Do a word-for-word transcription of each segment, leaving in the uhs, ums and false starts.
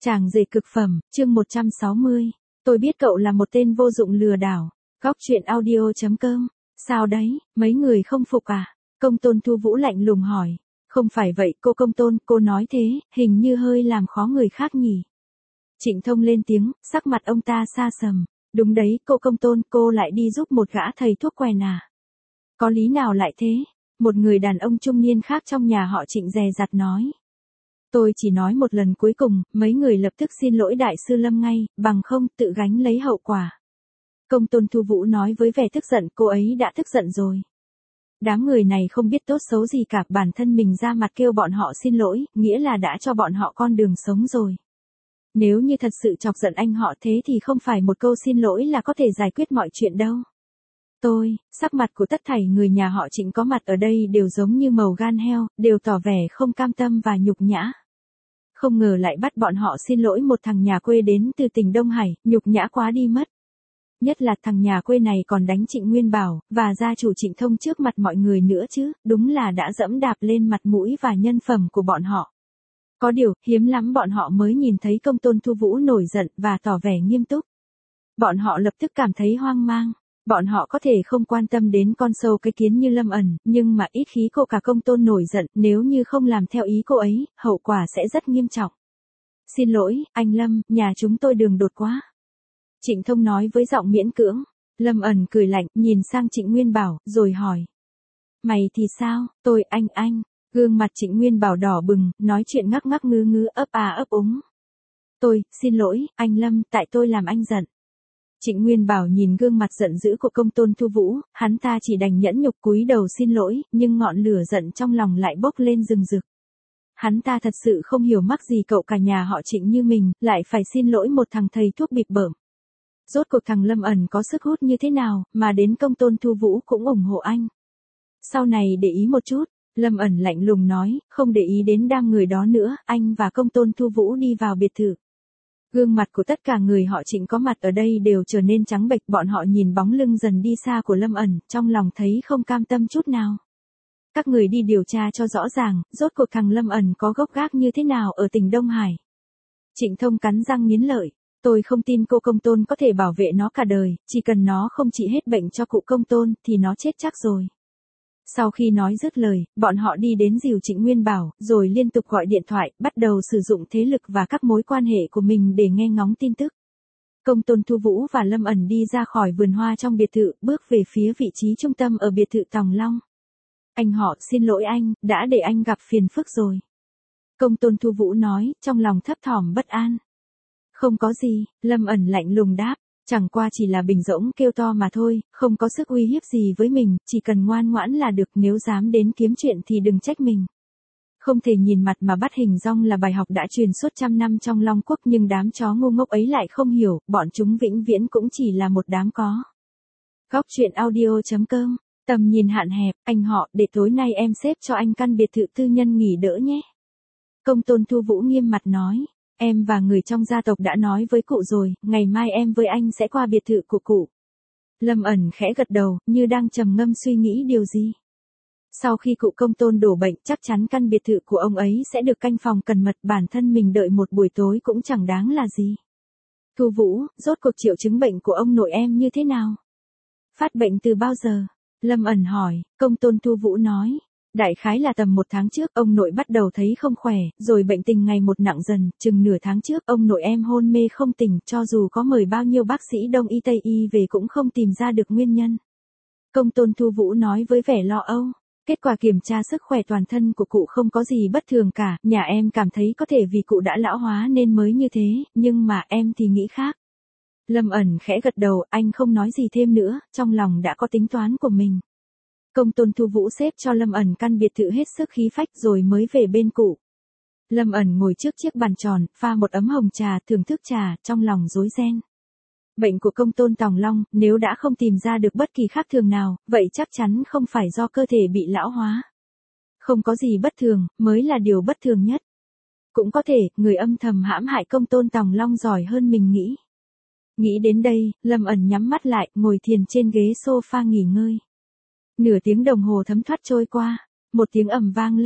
Chàng rể cực phẩm, chương một trăm sáu mươi. Tôi biết cậu là một tên vô dụng lừa đảo. Góc truyện audio chấm com. Sao đấy, mấy người không phục à? Công tôn Thu Vũ lạnh lùng hỏi. Không phải vậy cô công tôn, cô nói thế, hình như hơi làm khó người khác nhỉ. Trịnh Thông lên tiếng, sắc mặt ông ta xa sầm. Đúng đấy, cô công tôn, cô lại đi giúp một gã thầy thuốc quèn à? Có lý nào lại thế? Một người đàn ông trung niên khác trong nhà họ Trịnh dè dặt nói. Tôi chỉ nói một lần cuối cùng, mấy người lập tức xin lỗi đại sư Lâm ngay, bằng không tự gánh lấy hậu quả. Công tôn Thu Vũ nói với vẻ tức giận, cô ấy đã tức giận rồi. Đám người này không biết tốt xấu gì cả, bản thân mình ra mặt kêu bọn họ xin lỗi, nghĩa là đã cho bọn họ con đường sống rồi. Nếu như thật sự chọc giận anh họ thế thì không phải một câu xin lỗi là có thể giải quyết mọi chuyện đâu. Tôi, sắc mặt của tất thảy người nhà họ Trịnh có mặt ở đây đều giống như màu gan heo, đều tỏ vẻ không cam tâm và nhục nhã. Không ngờ lại bắt bọn họ xin lỗi một thằng nhà quê đến từ tỉnh Đông Hải, nhục nhã quá đi mất. Nhất là thằng nhà quê này còn đánh Trịnh Nguyên Bảo, và gia chủ Trịnh Thông trước mặt mọi người nữa chứ, đúng là đã dẫm đạp lên mặt mũi và nhân phẩm của bọn họ. Có điều, hiếm lắm bọn họ mới nhìn thấy công tôn Thu Vũ nổi giận và tỏ vẻ nghiêm túc. Bọn họ lập tức cảm thấy hoang mang. Bọn họ có thể không quan tâm đến con sâu cái kiến như Lâm ẩn, nhưng mà ít khí cô cả công tôn nổi giận, nếu như không làm theo ý cô ấy, hậu quả sẽ rất nghiêm trọng. Xin lỗi, anh Lâm, nhà chúng tôi đường đột quá. Trịnh Thông nói với giọng miễn cưỡng. Lâm ẩn cười lạnh, nhìn sang Trịnh Nguyên Bảo, rồi hỏi. Mày thì sao, tôi, anh, anh. Gương mặt Trịnh Nguyên Bảo đỏ bừng, nói chuyện ngắc ngắc ngư ngư ấp à ấp úng. Tôi, xin lỗi, anh Lâm, tại tôi làm anh giận. Trịnh Nguyên Bảo nhìn gương mặt giận dữ của công tôn Thu Vũ, hắn ta chỉ đành nhẫn nhục cúi đầu xin lỗi, nhưng ngọn lửa giận trong lòng lại bốc lên rừng rực. Hắn ta thật sự không hiểu mắc gì cậu cả nhà họ Trịnh như mình, lại phải xin lỗi một thằng thầy thuốc bịp bợm. Rốt cuộc thằng Lâm ẩn có sức hút như thế nào, mà đến công tôn Thu Vũ cũng ủng hộ anh. Sau này để ý một chút, Lâm ẩn lạnh lùng nói, không để ý đến đám người đó nữa, anh và công tôn Thu Vũ đi vào biệt thự. Gương mặt của tất cả người họ Trịnh có mặt ở đây đều trở nên trắng bệch, bọn họ nhìn bóng lưng dần đi xa của Lâm ẩn, trong lòng thấy không cam tâm chút nào. Các người đi điều tra cho rõ ràng, rốt cuộc thằng Lâm ẩn có gốc gác như thế nào ở tỉnh Đông Hải. Trịnh Thông cắn răng nghiến lợi, tôi không tin cô công tôn có thể bảo vệ nó cả đời, chỉ cần nó không trị hết bệnh cho cụ công tôn, thì nó chết chắc rồi. Sau khi nói dứt lời, bọn họ đi đến dìu Trịnh Nguyên Bảo, rồi liên tục gọi điện thoại, bắt đầu sử dụng thế lực và các mối quan hệ của mình để nghe ngóng tin tức. Công tôn Thu Vũ và Lâm ẩn đi ra khỏi vườn hoa trong biệt thự, bước về phía vị trí trung tâm ở biệt thự Tòng Long. Anh họ, xin lỗi anh, đã để anh gặp phiền phức rồi. Công tôn Thu Vũ nói, trong lòng thấp thỏm bất an. Không có gì, Lâm ẩn lạnh lùng đáp. Chẳng qua chỉ là bình rỗng kêu to mà thôi, không có sức uy hiếp gì với mình, chỉ cần ngoan ngoãn là được, nếu dám đến kiếm chuyện thì đừng trách mình. Không thể nhìn mặt mà bắt hình dong là bài học đã truyền suốt trăm năm trong Long Quốc, nhưng đám chó ngu ngốc ấy lại không hiểu, bọn chúng vĩnh viễn cũng chỉ là một đám có. Góc truyện audio chấm com, tầm nhìn hạn hẹp, anh họ, để tối nay em xếp cho anh căn biệt thự tư nhân nghỉ đỡ nhé. Công tôn Thu Vũ nghiêm mặt nói. Em và người trong gia tộc đã nói với cụ rồi, ngày mai em với anh sẽ qua biệt thự của cụ. Lâm ẩn khẽ gật đầu, như đang trầm ngâm suy nghĩ điều gì. Sau khi cụ công tôn đổ bệnh, chắc chắn căn biệt thự của ông ấy sẽ được canh phòng cẩn mật, bản thân mình đợi một buổi tối cũng chẳng đáng là gì. Thu Vũ, rốt cuộc triệu chứng bệnh của ông nội em như thế nào? Phát bệnh từ bao giờ? Lâm ẩn hỏi, công tôn Thu Vũ nói. Đại khái là tầm một tháng trước, ông nội bắt đầu thấy không khỏe, rồi bệnh tình ngày một nặng dần, chừng nửa tháng trước, ông nội em hôn mê không tỉnh, cho dù có mời bao nhiêu bác sĩ Đông y Tây y về cũng không tìm ra được nguyên nhân. Công tôn Thu Vũ nói với vẻ lo âu, kết quả kiểm tra sức khỏe toàn thân của cụ không có gì bất thường cả, nhà em cảm thấy có thể vì cụ đã lão hóa nên mới như thế, nhưng mà em thì nghĩ khác. Lâm ẩn khẽ gật đầu, anh không nói gì thêm nữa, trong lòng đã có tính toán của mình. Công tôn Thu Vũ xếp cho Lâm ẩn căn biệt thự hết sức khí phách rồi mới về bên cụ. Lâm ẩn ngồi trước chiếc bàn tròn, pha một ấm hồng trà, thưởng thức trà, trong lòng rối ren. Bệnh của công tôn Tòng Long, nếu đã không tìm ra được bất kỳ khác thường nào, vậy chắc chắn không phải do cơ thể bị lão hóa. Không có gì bất thường, mới là điều bất thường nhất. Cũng có thể, người âm thầm hãm hại công tôn Tòng Long giỏi hơn mình nghĩ. Nghĩ đến đây, Lâm ẩn nhắm mắt lại, ngồi thiền trên ghế sofa nghỉ ngơi. Nửa tiếng đồng hồ thấm thoát trôi qua, một tiếng ầm vang lên,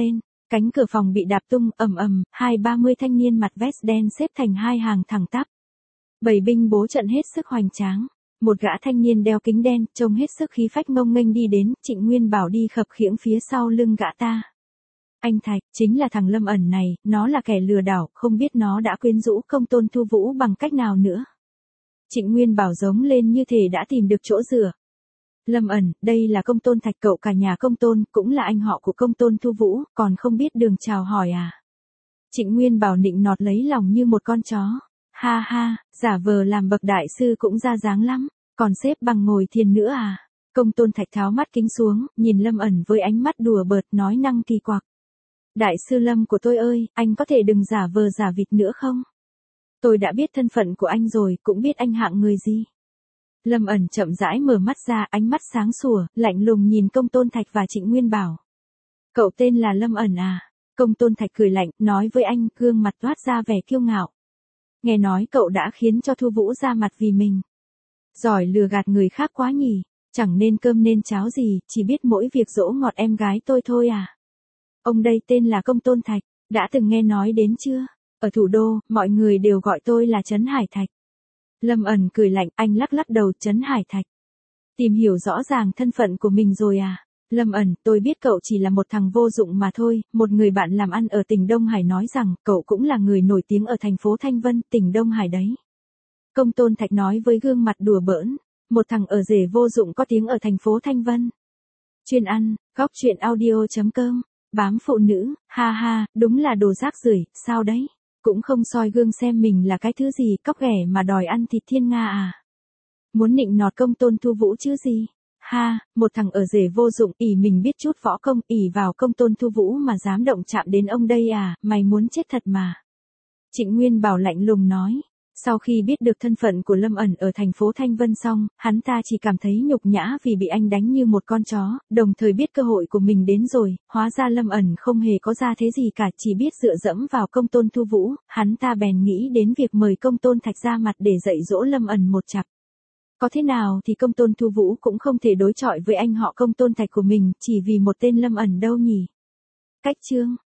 Cánh cửa phòng bị đạp tung, ầm ầm, hai ba mươi thanh niên mặc vest đen xếp thành hai hàng thẳng tắp. Bầy binh bố trận hết sức hoành tráng. Một gã thanh niên đeo kính đen, trông hết sức khí phách ngông nghênh đi đến, Trịnh Nguyên Bảo đi khập khiễng phía sau lưng gã ta. Anh Thạch, chính là thằng Lâm ẩn này, nó là kẻ lừa đảo, không biết nó đã quyến rũ Công Tôn Thu Vũ bằng cách nào nữa. Trịnh Nguyên Bảo giống lên như thể đã tìm được chỗ dựa. Lâm ẩn, đây là Công Tôn Thạch, cậu cả nhà Công Tôn, cũng là anh họ của Công Tôn Thu Vũ, còn không biết đường chào hỏi à. Trịnh Nguyên Bảo nịnh nọt lấy lòng như một con chó. Ha ha, giả vờ làm bậc đại sư cũng ra dáng lắm, còn xếp bằng ngồi thiền nữa à. Công Tôn Thạch tháo mắt kính xuống, nhìn Lâm ẩn với ánh mắt đùa bợt nói năng kỳ quặc. Đại sư Lâm của tôi ơi, anh có thể đừng giả vờ giả vịt nữa không? Tôi đã biết thân phận của anh rồi, cũng biết anh hạng người gì. Lâm ẩn chậm rãi mở mắt ra, ánh mắt sáng sủa, lạnh lùng nhìn Công Tôn Thạch và Trịnh Nguyên Bảo. Cậu tên là Lâm ẩn à? Công Tôn Thạch cười lạnh, nói với anh, gương mặt toát ra vẻ kiêu ngạo. Nghe nói cậu đã khiến cho Thu Vũ ra mặt vì mình. Giỏi lừa gạt người khác quá nhỉ, chẳng nên cơm nên cháo gì, chỉ biết mỗi việc dỗ ngọt em gái tôi thôi à. Ông đây tên là Công Tôn Thạch, đã từng nghe nói đến chưa? Ở thủ đô, mọi người đều gọi tôi là Trấn Hải Thạch. Lâm ẩn cười lạnh, anh lắc lắc đầu. Trấn Hải Thạch. Tìm hiểu rõ ràng thân phận của mình rồi à? Lâm ẩn, tôi biết cậu chỉ là một thằng vô dụng mà thôi. Một người bạn làm ăn ở tỉnh Đông Hải nói rằng, cậu cũng là người nổi tiếng ở thành phố Thanh Vân, tỉnh Đông Hải đấy. Công Tôn Thạch nói với gương mặt đùa bỡn. Một thằng ở rể vô dụng có tiếng ở thành phố Thanh Vân. Chuyên ăn, góc truyện audio chấm com. Bám phụ nữ, ha ha, đúng là đồ rác rưởi, sao đấy? Cũng không soi gương xem mình là cái thứ gì, cóc ghẻ mà đòi ăn thịt thiên nga à? Muốn nịnh nọt Công Tôn Thu Vũ chứ gì? Ha, một thằng ở rể vô dụng, ỷ mình biết chút võ công, ỷ vào Công Tôn Thu Vũ mà dám động chạm đến ông đây à, mày muốn chết thật mà. Trịnh Nguyên Bảo lạnh lùng nói. Sau khi biết được thân phận của Lâm ẩn ở thành phố Thanh Vân xong, hắn ta chỉ cảm thấy nhục nhã vì bị anh đánh như một con chó, đồng thời biết cơ hội của mình đến rồi, hóa ra Lâm ẩn không hề có ra thế gì cả, chỉ biết dựa dẫm vào Công Tôn Thu Vũ, hắn ta bèn nghĩ đến việc mời Công Tôn Thạch ra mặt để dạy dỗ Lâm ẩn một chặp. Có thế nào thì Công Tôn Thu Vũ cũng không thể đối chọi với anh họ Công Tôn Thạch của mình, chỉ vì một tên Lâm ẩn đâu nhỉ. Cách chương